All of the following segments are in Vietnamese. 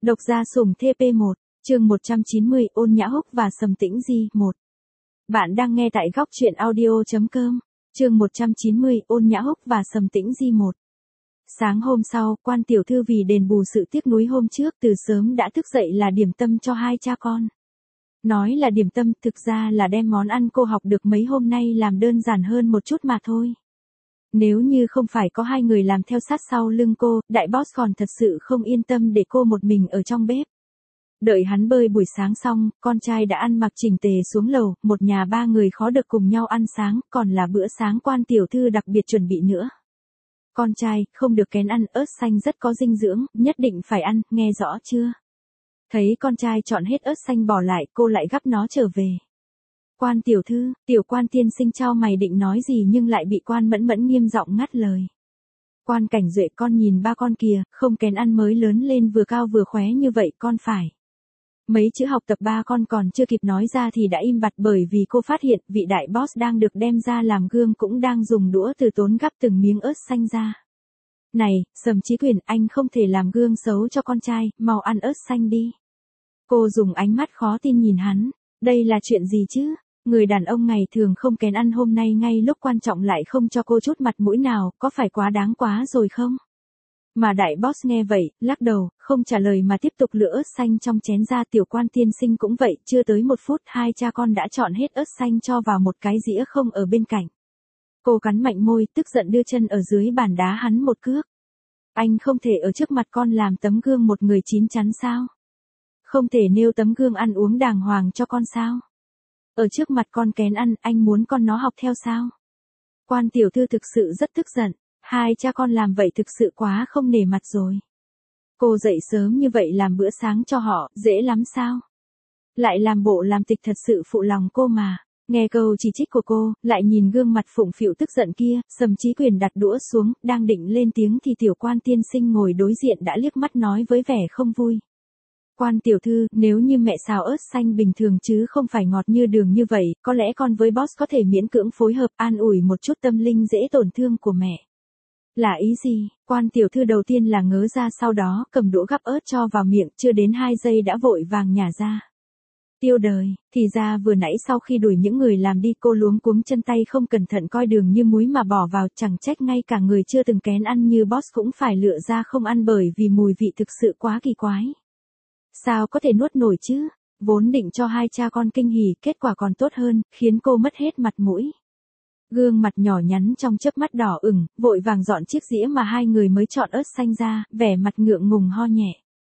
Độc gia sủng TP1, chương 190 Ôn Nhã Húc và Sầm Tĩnh Di 1. Bạn đang nghe tại góc truyện audio.com, chương 190 Ôn Nhã Húc và Sầm Tĩnh Di 1. Sáng hôm sau, quan tiểu thư vì đền bù sự tiếc nuối hôm trước từ sớm đã thức dậy là điểm tâm cho hai cha con. Nói là điểm tâm thực ra là đem món ăn cô học được mấy hôm nay làm đơn giản hơn một chút mà thôi. Nếu như không phải có hai người làm theo sát sau lưng cô, đại boss còn thật sự không yên tâm để cô một mình ở trong bếp. Đợi hắn bơi buổi sáng xong, con trai đã ăn mặc chỉnh tề xuống lầu, một nhà ba người khó được cùng nhau ăn sáng, còn là bữa sáng quan tiểu thư đặc biệt chuẩn bị nữa. Con trai, không được kén ăn, ớt xanh rất có dinh dưỡng, nhất định phải ăn, nghe rõ chưa? Thấy con trai chọn hết ớt xanh bỏ lại, cô lại gắp nó trở về. Quan tiểu thư, tiểu quan tiên sinh chau mày định nói gì nhưng lại bị quan mẫn mẫn nghiêm giọng ngắt lời. Quan Cảnh Duệ, con nhìn ba con kìa, không kén ăn mới lớn lên vừa cao vừa khóe như vậy con phải. Mấy chữ học tập ba con còn chưa kịp nói ra thì đã im bặt bởi vì cô phát hiện vị đại boss đang được đem ra làm gương cũng đang dùng đũa từ tốn gắp từng miếng ớt xanh ra. Này, Sầm Chí Quyền, anh không thể làm gương xấu cho con trai, mau ăn ớt xanh đi. Cô dùng ánh mắt khó tin nhìn hắn, đây là chuyện gì chứ? Người đàn ông ngày thường không kén ăn hôm nay ngay lúc quan trọng lại không cho cô chút mặt mũi nào, có phải quá đáng quá rồi không? Mà đại boss nghe vậy, lắc đầu, không trả lời mà tiếp tục lựa ớt xanh trong chén ra. Tiểu quan tiên sinh cũng vậy, chưa tới 1 phút hai cha con đã chọn hết ớt xanh cho vào một cái dĩa không ở bên cạnh. Cô cắn mạnh môi, tức giận đưa chân ở dưới bàn đá hắn một cước. Anh không thể ở trước mặt con làm tấm gương một người chín chắn sao? Không thể nêu tấm gương ăn uống đàng hoàng cho con sao? Ở trước mặt con kén ăn, anh muốn con nó học theo sao? Quan tiểu thư thực sự rất tức giận, hai cha con làm vậy thực sự quá không nể mặt rồi. Cô dậy sớm như vậy làm bữa sáng cho họ, dễ lắm sao? Lại làm bộ làm tịch thật sự phụ lòng cô mà. Nghe câu chỉ trích của cô, lại nhìn gương mặt phụng phịu tức giận kia, Sầm Chí Quyền đặt đũa xuống, đang định lên tiếng thì tiểu quan tiên sinh ngồi đối diện đã liếc mắt nói với vẻ không vui. Quan tiểu thư, nếu như mẹ xào ớt xanh bình thường chứ không phải ngọt như đường như vậy, có lẽ con với boss có thể miễn cưỡng phối hợp an ủi một chút tâm linh dễ tổn thương của mẹ. Là ý gì? Quan tiểu thư đầu tiên là ngớ ra, sau đó cầm đũa gắp ớt cho vào miệng, chưa đến 2 giây đã vội vàng nhả ra. Tiêu đời, thì ra vừa nãy sau khi đuổi những người làm đi cô luống cuống chân tay không cẩn thận coi đường như muối mà bỏ vào, chẳng trách ngay cả người chưa từng kén ăn như boss cũng phải lựa ra không ăn bởi vì mùi vị thực sự quá kỳ quái. Sao có thể nuốt nổi chứ? Vốn định cho hai cha con kinh hỉ, kết quả còn tốt hơn, khiến cô mất hết mặt mũi. Gương mặt nhỏ nhắn trong chớp mắt đỏ ửng, vội vàng dọn chiếc dĩa mà hai người mới chọn ớt xanh ra, vẻ mặt ngượng ngùng ho nhẹ.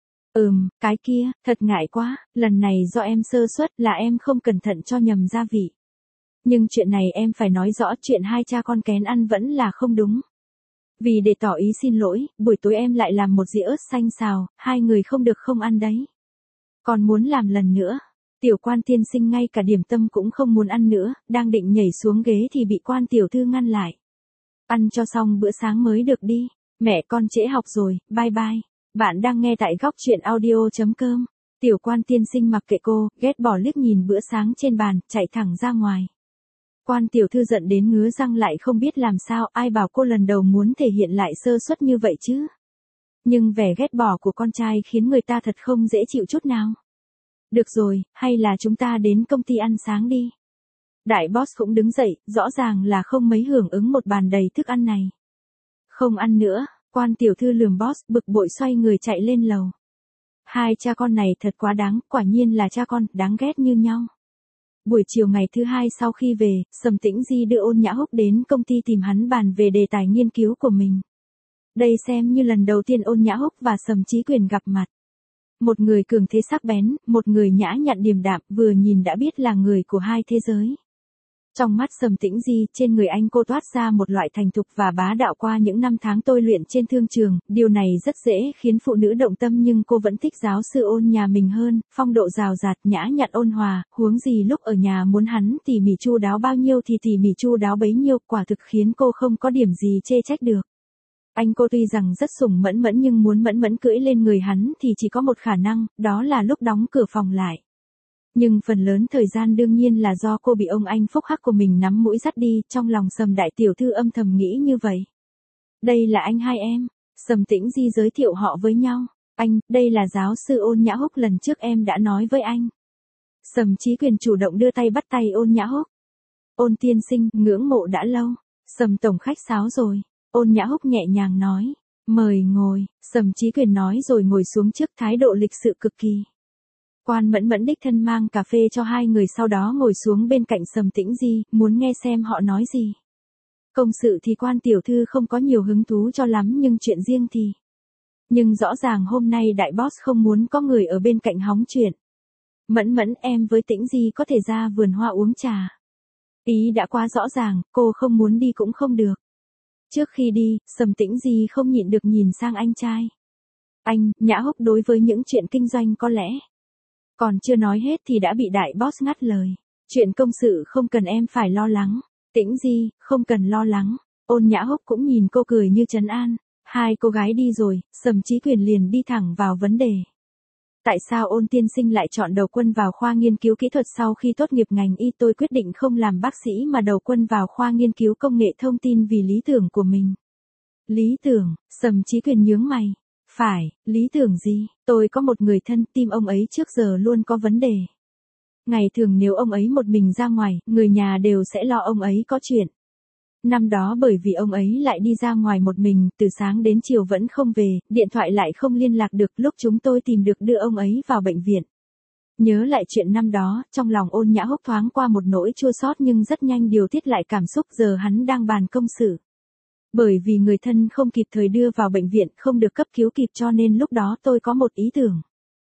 Cái kia, thật ngại quá, lần này do em sơ suất, là em không cẩn thận cho nhầm gia vị. Nhưng chuyện này em phải nói rõ, chuyện hai cha con kén ăn vẫn là không đúng. Vì để tỏ ý xin lỗi, buổi tối em lại làm một dĩa ớt xanh xào, hai người không được không ăn đấy. Còn muốn làm lần nữa. Tiểu quan tiên sinh ngay cả điểm tâm cũng không muốn ăn nữa, đang định nhảy xuống ghế thì bị quan tiểu thư ngăn lại. Ăn cho xong bữa sáng mới được đi. Mẹ con trễ học rồi, bye bye. Bạn đang nghe tại góc truyện audio.com. Tiểu quan tiên sinh mặc kệ cô, ghét bỏ liếc nhìn bữa sáng trên bàn, chạy thẳng ra ngoài. Quan tiểu thư giận đến ngứa răng lại không biết làm sao, ai bảo cô lần đầu muốn thể hiện lại sơ suất như vậy chứ. Nhưng vẻ ghét bỏ của con trai khiến người ta thật không dễ chịu chút nào. Được rồi, hay là chúng ta đến công ty ăn sáng đi. Đại boss cũng đứng dậy, rõ ràng là không mấy hưởng ứng một bàn đầy thức ăn này. Không ăn nữa, quan tiểu thư lườm boss, bực bội xoay người chạy lên lầu. Hai cha con này thật quá đáng, quả nhiên là cha con, đáng ghét như nhau. Buổi chiều ngày thứ hai sau khi về, Sầm Tĩnh Di đưa Ôn Nhã Húc đến công ty tìm hắn bàn về đề tài nghiên cứu của mình. Đây xem như lần đầu tiên Ôn Nhã Húc và Sầm Chí Quyền gặp mặt. Một người cường thế sắc bén, một người nhã nhặn điềm đạm, vừa nhìn đã biết là người của hai thế giới. Trong mắt Sầm Tĩnh Di, trên người anh cô toát ra một loại thành thục và bá đạo qua những năm tháng tôi luyện trên thương trường, điều này rất dễ khiến phụ nữ động tâm nhưng cô vẫn thích giáo sư Ôn nhà mình hơn, phong độ rào rạt, nhã nhặn ôn hòa, huống gì lúc ở nhà muốn hắn tỉ mỉ chu đáo bao nhiêu thì tỉ mỉ chu đáo bấy nhiêu, quả thực khiến cô không có điểm gì chê trách được. Anh cô tuy rằng rất sủng mẫn mẫn nhưng muốn mẫn mẫn cưỡi lên người hắn thì chỉ có một khả năng, đó là lúc đóng cửa phòng lại. Nhưng phần lớn thời gian đương nhiên là do cô bị ông anh phúc hắc của mình nắm mũi dắt đi, trong lòng Sầm đại tiểu thư âm thầm nghĩ như vậy. Đây là anh hai em, Sầm Tĩnh Di giới thiệu họ với nhau. Anh, đây là giáo sư Ôn Nhã Húc lần trước em đã nói với anh. Sầm Chí Quyền chủ động đưa tay bắt tay Ôn Nhã Húc. Ôn tiên sinh, ngưỡng mộ đã lâu. Sầm tổng khách sáo rồi. Ôn Nhã Húc nhẹ nhàng nói. Mời ngồi, Sầm Chí Quyền nói rồi ngồi xuống trước, thái độ lịch sự cực kỳ. Quan Mẫn Mẫn đích thân mang cà phê cho hai người, sau đó ngồi xuống bên cạnh Sầm Tĩnh Di, muốn nghe xem họ nói gì. Công sự thì Quan tiểu thư không có nhiều hứng thú cho lắm, nhưng chuyện riêng thì. Nhưng rõ ràng hôm nay đại boss không muốn có người ở bên cạnh hóng chuyện. Mẫn Mẫn, em với Tĩnh Di có thể ra vườn hoa uống trà. Ý đã quá rõ ràng, cô không muốn đi cũng không được. Trước khi đi, Sầm Tĩnh Di không nhịn được nhìn sang anh trai. Anh, Nhã Húc đối với những chuyện kinh doanh có lẽ. Còn chưa nói hết thì đã bị đại boss ngắt lời. Chuyện công sự không cần em phải lo lắng. Tĩnh Di, không cần lo lắng. Ôn Nhã Húc cũng nhìn cô cười như trấn an. Hai cô gái đi rồi, Sầm Chí Quyền liền đi thẳng vào vấn đề. Tại sao Ôn tiên sinh lại chọn đầu quân vào khoa nghiên cứu kỹ thuật sau khi tốt nghiệp ngành y? Tôi quyết định không làm bác sĩ mà đầu quân vào khoa nghiên cứu công nghệ thông tin vì lý tưởng của mình. Lý tưởng, Sầm Chí Quyền nhướng mày. Phải, lý tưởng gì? Tôi có một người thân, tim ông ấy trước giờ luôn có vấn đề. Ngày thường nếu ông ấy một mình ra ngoài, người nhà đều sẽ lo ông ấy có chuyện. Năm đó bởi vì ông ấy lại đi ra ngoài một mình, từ sáng đến chiều vẫn không về, điện thoại lại không liên lạc được, lúc chúng tôi tìm được đưa ông ấy vào bệnh viện. Nhớ lại chuyện năm đó, trong lòng Ôn Nhã Húc thoáng qua một nỗi chua xót nhưng rất nhanh điều tiết lại cảm xúc, giờ hắn đang bàn công sự. Bởi vì người thân không kịp thời đưa vào bệnh viện, không được cấp cứu kịp cho nên lúc đó tôi có một ý tưởng.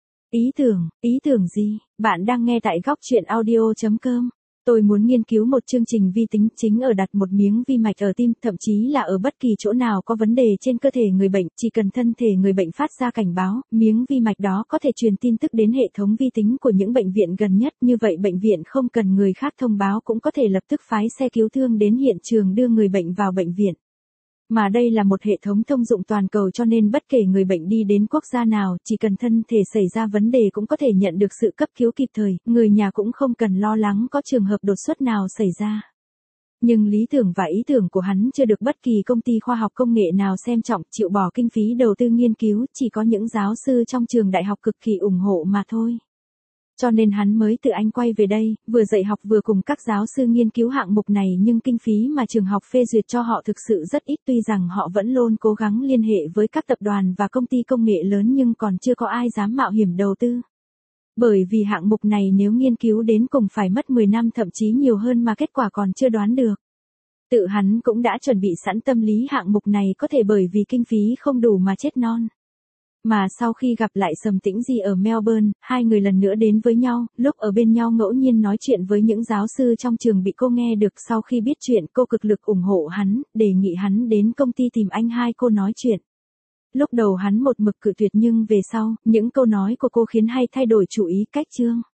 Ý tưởng gì? Bạn đang nghe tại góc truyện audio.com. Tôi muốn nghiên cứu một chương trình vi tính chính ở đặt một miếng vi mạch ở tim, thậm chí là ở bất kỳ chỗ nào có vấn đề trên cơ thể người bệnh, chỉ cần thân thể người bệnh phát ra cảnh báo, miếng vi mạch đó có thể truyền tin tức đến hệ thống vi tính của những bệnh viện gần nhất, như vậy bệnh viện không cần người khác thông báo cũng có thể lập tức phái xe cứu thương đến hiện trường đưa người bệnh vào bệnh viện. Mà đây là một hệ thống thông dụng toàn cầu cho nên bất kể người bệnh đi đến quốc gia nào, chỉ cần thân thể xảy ra vấn đề cũng có thể nhận được sự cấp cứu kịp thời, người nhà cũng không cần lo lắng có trường hợp đột xuất nào xảy ra. Nhưng lý tưởng và ý tưởng của hắn chưa được bất kỳ công ty khoa học công nghệ nào xem trọng, chịu bỏ kinh phí đầu tư nghiên cứu, chỉ có những giáo sư trong trường đại học cực kỳ ủng hộ mà thôi. Cho nên hắn mới tự Anh quay về đây, vừa dạy học vừa cùng các giáo sư nghiên cứu hạng mục này, nhưng kinh phí mà trường học phê duyệt cho họ thực sự rất ít, tuy rằng họ vẫn luôn cố gắng liên hệ với các tập đoàn và công ty công nghệ lớn nhưng còn chưa có ai dám mạo hiểm đầu tư. Bởi vì hạng mục này nếu nghiên cứu đến cùng phải mất 10 năm thậm chí nhiều hơn mà kết quả còn chưa đoán được. Tự hắn cũng đã chuẩn bị sẵn tâm lý hạng mục này có thể bởi vì kinh phí không đủ mà chết non. Mà sau khi gặp lại Sầm Tĩnh Di ở Melbourne, hai người lần nữa đến với nhau, lúc ở bên nhau ngẫu nhiên nói chuyện với những giáo sư trong trường bị cô nghe được, sau khi biết chuyện cô cực lực ủng hộ hắn, đề nghị hắn đến công ty tìm anh hai cô nói chuyện. Lúc đầu hắn một mực cự tuyệt nhưng về sau, những câu nói của cô khiến hay thay đổi chủ ý cách chương.